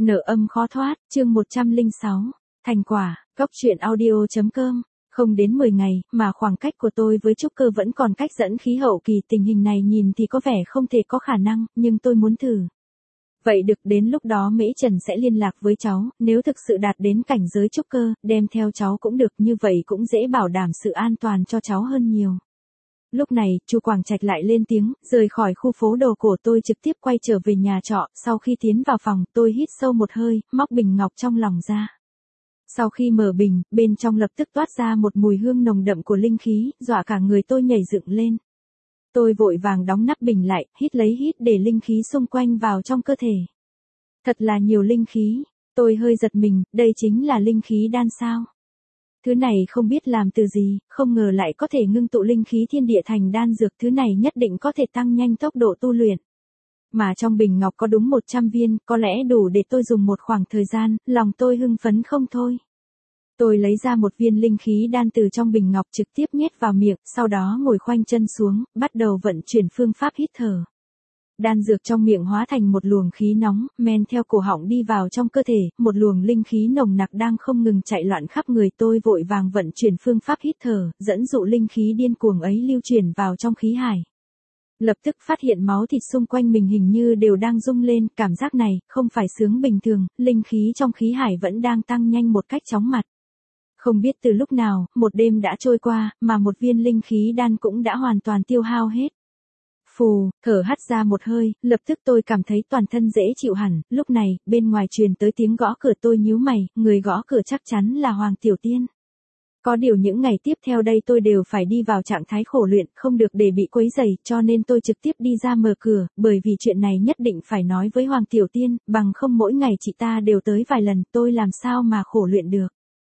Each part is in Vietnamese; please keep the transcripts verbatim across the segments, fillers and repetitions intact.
Nợ âm khó thoát, chương một trăm lẻ sáu. Thành quả, Cóc truyện audio chấm com. Không đến mười ngày, mà khoảng cách của tôi với trúc cơ vẫn còn cách dẫn khí hậu kỳ, tình hình này nhìn thì có vẻ không thể có khả năng, nhưng tôi muốn thử. Vậy được, đến lúc đó Mễ Trần sẽ liên lạc với cháu, nếu thực sự đạt đến cảnh giới trúc cơ, đem theo cháu cũng được, như vậy cũng dễ bảo đảm sự an toàn cho cháu hơn nhiều. Lúc này, Chu Quảng Trạch lại lên tiếng, rời khỏi khu phố đồ cổ, tôi trực tiếp quay trở về nhà trọ, sau khi tiến vào phòng, tôi hít sâu một hơi, móc bình ngọc trong lòng ra. Sau khi mở bình, bên trong lập tức toát ra một mùi hương nồng đậm của linh khí, dọa cả người tôi nhảy dựng lên. Tôi vội vàng đóng nắp bình lại, hít lấy hít để linh khí xung quanh vào trong cơ thể. Thật là nhiều linh khí, tôi hơi giật mình, đây chính là linh khí đan sao? Thứ này không biết làm từ gì, không ngờ lại có thể ngưng tụ linh khí thiên địa thành đan dược, thứ này nhất định có thể tăng nhanh tốc độ tu luyện. Mà trong bình ngọc có đúng một trăm viên, có lẽ đủ để tôi dùng một khoảng thời gian, lòng tôi hưng phấn không thôi. Tôi lấy ra một viên linh khí đan từ trong bình ngọc trực tiếp nhét vào miệng, sau đó ngồi khoanh chân xuống, bắt đầu vận chuyển phương pháp hít thở. Đan dược trong miệng hóa thành một luồng khí nóng, men theo cổ họng đi vào trong cơ thể, một luồng linh khí nồng nặc đang không ngừng chạy loạn khắp người. Tôi vội vàng vận chuyển phương pháp hít thở, dẫn dụ linh khí điên cuồng ấy lưu chuyển vào trong khí hải. Lập tức phát hiện máu thịt xung quanh mình hình như đều đang rung lên, cảm giác này không phải sướng bình thường, linh khí trong khí hải vẫn đang tăng nhanh một cách chóng mặt. Không biết từ lúc nào, một đêm đã trôi qua, mà một viên linh khí đan cũng đã hoàn toàn tiêu hao hết. Phù, thở hắt ra một hơi, lập tức tôi cảm thấy toàn thân dễ chịu hẳn. Lúc này, bên ngoài truyền tới tiếng gõ cửa, tôi nhíu mày, người gõ cửa chắc chắn là Hoàng Tiểu Tiên. Có điều những ngày tiếp theo đây tôi đều phải đi vào trạng thái khổ luyện, không được để bị quấy rầy, cho nên tôi trực tiếp đi ra mở cửa, bởi vì chuyện này nhất định phải nói với Hoàng Tiểu Tiên, bằng không mỗi ngày chị ta đều tới vài lần, tôi làm sao mà khổ luyện được.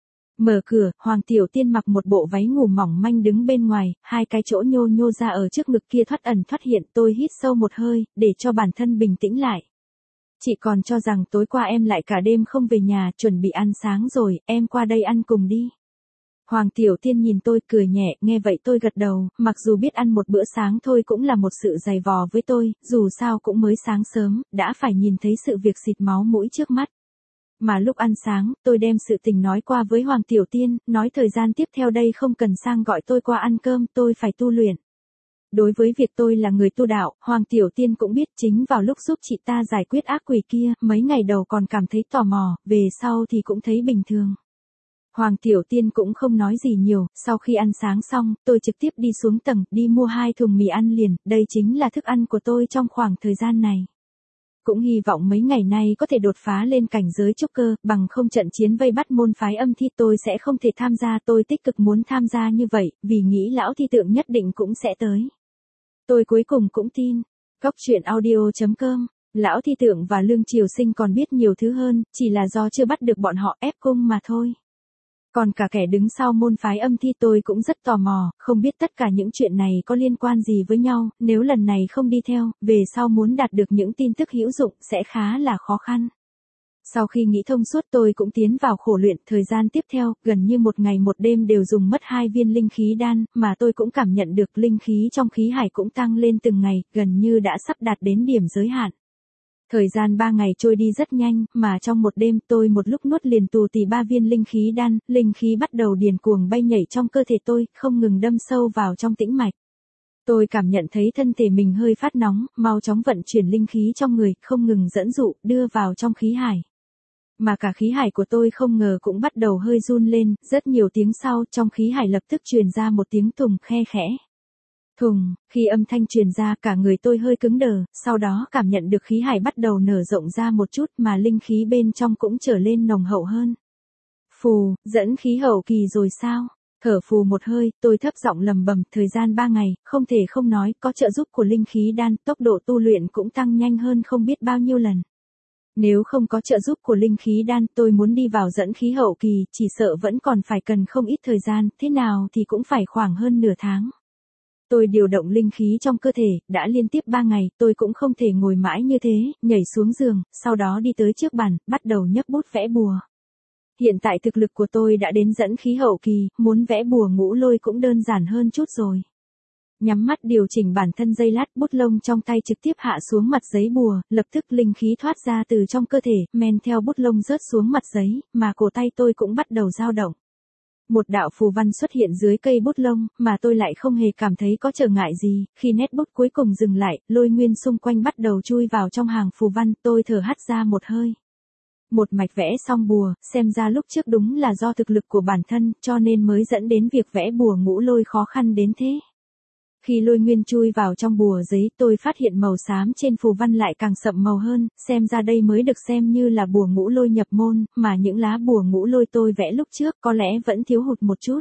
Mở cửa, Hoàng Tiểu Tiên mặc một bộ váy ngủ mỏng manh đứng bên ngoài, hai cái chỗ nhô nhô ra ở trước ngực kia thoát ẩn thoát hiện. Tôi hít sâu một hơi, để cho bản thân bình tĩnh lại. Chị còn cho rằng tối qua em lại cả đêm không về nhà, chuẩn bị ăn sáng rồi, em qua đây ăn cùng đi. Hoàng Tiểu Tiên nhìn tôi cười nhẹ, nghe vậy tôi gật đầu, mặc dù biết ăn một bữa sáng thôi cũng là một sự dày vò với tôi, dù sao cũng mới sáng sớm, đã phải nhìn thấy sự việc xịt máu mũi trước mắt. Mà lúc ăn sáng, tôi đem sự tình nói qua với Hoàng Tiểu Tiên, nói thời gian tiếp theo đây không cần sang gọi tôi qua ăn cơm, tôi phải tu luyện. Đối với việc tôi là người tu đạo, Hoàng Tiểu Tiên cũng biết, chính vào lúc giúp chị ta giải quyết ác quỷ kia, mấy ngày đầu còn cảm thấy tò mò, về sau thì cũng thấy bình thường. Hoàng Tiểu Tiên cũng không nói gì nhiều, sau khi ăn sáng xong, tôi trực tiếp đi xuống tầng, đi mua hai thùng mì ăn liền, đây chính là thức ăn của tôi trong khoảng thời gian này. Cũng hy vọng mấy ngày nay có thể đột phá lên cảnh giới trúc cơ, bằng không trận chiến vây bắt môn phái âm thi tôi sẽ không thể tham gia. Tôi tích cực muốn tham gia như vậy, vì nghĩ lão thi tượng nhất định cũng sẽ tới. Tôi cuối cùng cũng tin. Cóc truyện audio chấm com. Lão thi tượng và Lương Triều Sinh còn biết nhiều thứ hơn, chỉ là do chưa bắt được bọn họ ép cung mà thôi. Còn cả kẻ đứng sau môn phái âm thi tôi cũng rất tò mò, không biết tất cả những chuyện này có liên quan gì với nhau, nếu lần này không đi theo, về sau muốn đạt được những tin tức hữu dụng sẽ khá là khó khăn. Sau khi nghĩ thông suốt tôi cũng tiến vào khổ luyện, thời gian tiếp theo, gần như một ngày một đêm đều dùng mất hai viên linh khí đan, mà tôi cũng cảm nhận được linh khí trong khí hải cũng tăng lên từng ngày, gần như đã sắp đạt đến điểm giới hạn. Thời gian ba ngày trôi đi rất nhanh, mà trong một đêm tôi một lúc nuốt liền tù tì ba viên linh khí đan, linh khí bắt đầu điền cuồng bay nhảy trong cơ thể tôi, không ngừng đâm sâu vào trong tĩnh mạch. Tôi cảm nhận thấy thân thể mình hơi phát nóng, mau chóng vận chuyển linh khí trong người, không ngừng dẫn dụ, đưa vào trong khí hải. Mà cả khí hải của tôi không ngờ cũng bắt đầu hơi run lên, rất nhiều tiếng sau, trong khí hải lập tức truyền ra một tiếng thùng khe khẽ. Thùng, khi âm thanh truyền ra cả người tôi hơi cứng đờ, sau đó cảm nhận được khí hải bắt đầu nở rộng ra một chút mà linh khí bên trong cũng trở lên nồng hậu hơn. Phù, dẫn khí hậu kỳ rồi sao? Thở phù một hơi, tôi thấp giọng lầm bầm, thời gian ba ngày, không thể không nói, có trợ giúp của linh khí đan, tốc độ tu luyện cũng tăng nhanh hơn không biết bao nhiêu lần. Nếu không có trợ giúp của linh khí đan, tôi muốn đi vào dẫn khí hậu kỳ, chỉ sợ vẫn còn phải cần không ít thời gian, thế nào thì cũng phải khoảng hơn nửa tháng. Tôi điều động linh khí trong cơ thể, đã liên tiếp ba ngày, tôi cũng không thể ngồi mãi như thế, nhảy xuống giường, sau đó đi tới trước bàn, bắt đầu nhấc bút vẽ bùa. Hiện tại thực lực của tôi đã đến dẫn khí hậu kỳ, muốn vẽ bùa ngũ lôi cũng đơn giản hơn chút rồi. Nhắm mắt điều chỉnh bản thân giây lát, bút lông trong tay trực tiếp hạ xuống mặt giấy bùa, lập tức linh khí thoát ra từ trong cơ thể, men theo bút lông rớt xuống mặt giấy, mà cổ tay tôi cũng bắt đầu dao động. Một đạo phù văn xuất hiện dưới cây bút lông, mà tôi lại không hề cảm thấy có trở ngại gì, khi nét bút cuối cùng dừng lại, lôi nguyên xung quanh bắt đầu chui vào trong hàng phù văn, tôi thở hắt ra một hơi. Một mạch vẽ xong bùa, xem ra lúc trước đúng là do thực lực của bản thân, cho nên mới dẫn đến việc vẽ bùa ngũ lôi khó khăn đến thế. Khi lôi nguyên chui vào trong bùa giấy, tôi phát hiện màu xám trên phù văn lại càng sậm màu hơn, xem ra đây mới được xem như là bùa ngũ lôi nhập môn, mà những lá bùa ngũ lôi tôi vẽ lúc trước có lẽ vẫn thiếu hụt một chút.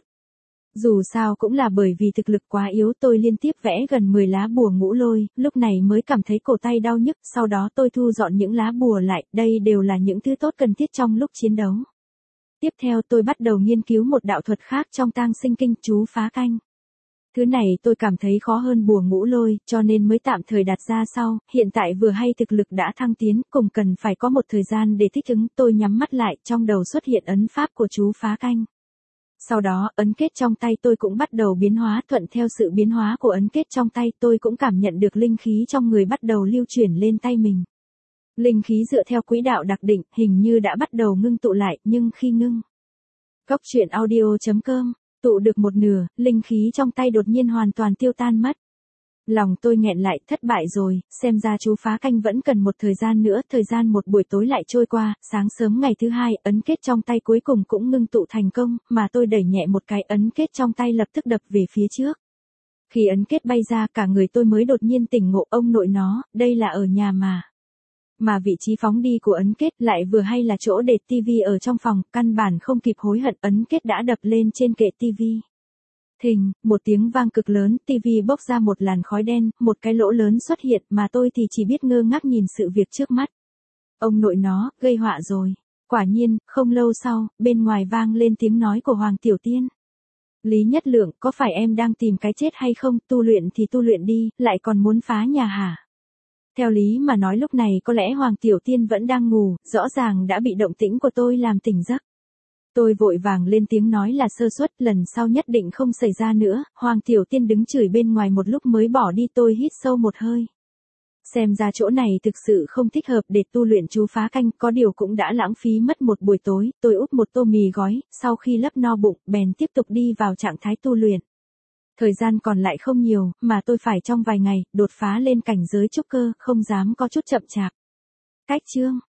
Dù sao cũng là bởi vì thực lực quá yếu, tôi liên tiếp vẽ gần mười lá bùa ngũ lôi, lúc này mới cảm thấy cổ tay đau nhức, sau đó tôi thu dọn những lá bùa lại, đây đều là những thứ tốt cần thiết trong lúc chiến đấu. Tiếp theo tôi bắt đầu nghiên cứu một đạo thuật khác trong tang sinh kinh, chú phá canh. Thứ này tôi cảm thấy khó hơn bùa ngũ lôi, cho nên mới tạm thời đặt ra sau, hiện tại vừa hay thực lực đã thăng tiến, cùng cần phải có một thời gian để thích ứng, tôi nhắm mắt lại, trong đầu xuất hiện ấn pháp của chú phá canh. Sau đó, ấn kết trong tay tôi cũng bắt đầu biến hóa, thuận theo sự biến hóa của ấn kết trong tay, tôi cũng cảm nhận được linh khí trong người bắt đầu lưu chuyển lên tay mình. Linh khí dựa theo quỹ đạo đặc định, hình như đã bắt đầu ngưng tụ lại, nhưng khi ngưng. Góc truyện audio chấm com, tụ được một nửa, linh khí trong tay đột nhiên hoàn toàn tiêu tan mất. Lòng tôi nghẹn lại, thất bại rồi, xem ra chú phá canh vẫn cần một thời gian nữa, thời gian một buổi tối lại trôi qua, sáng sớm ngày thứ hai, ấn kết trong tay cuối cùng cũng ngưng tụ thành công, mà tôi đẩy nhẹ một cái, ấn kết trong tay lập tức đập về phía trước. Khi ấn kết bay ra, cả người tôi mới đột nhiên tỉnh ngộ, ông nội nó, đây là ở nhà mà. Mà vị trí phóng đi của ấn kết lại vừa hay là chỗ để tivi ở trong phòng, căn bản không kịp hối hận, ấn kết đã đập lên trên kệ tivi. Thình, một tiếng vang cực lớn, tivi bốc ra một làn khói đen, một cái lỗ lớn xuất hiện, mà tôi thì chỉ biết ngơ ngác nhìn sự việc trước mắt. Ông nội nó, gây họa rồi. Quả nhiên, không lâu sau, bên ngoài vang lên tiếng nói của Hoàng Tiểu Tiên. Lý Nhất Lượng, có phải em đang tìm cái chết hay không, tu luyện thì tu luyện đi, lại còn muốn phá nhà hả? Theo lý mà nói lúc này có lẽ Hoàng Tiểu Tiên vẫn đang ngủ, rõ ràng đã bị động tĩnh của tôi làm tỉnh giấc. Tôi vội vàng lên tiếng nói là sơ suất, lần sau nhất định không xảy ra nữa, Hoàng Tiểu Tiên đứng chửi bên ngoài một lúc mới bỏ đi, tôi hít sâu một hơi. Xem ra chỗ này thực sự không thích hợp để tu luyện chú phá canh, có điều cũng đã lãng phí mất một buổi tối, tôi úp một tô mì gói, sau khi lấp no bụng, bèn tiếp tục đi vào trạng thái tu luyện. Thời gian còn lại không nhiều, mà tôi phải trong vài ngày, đột phá lên cảnh giới trúc cơ, không dám có chút chậm chạp. Cách chương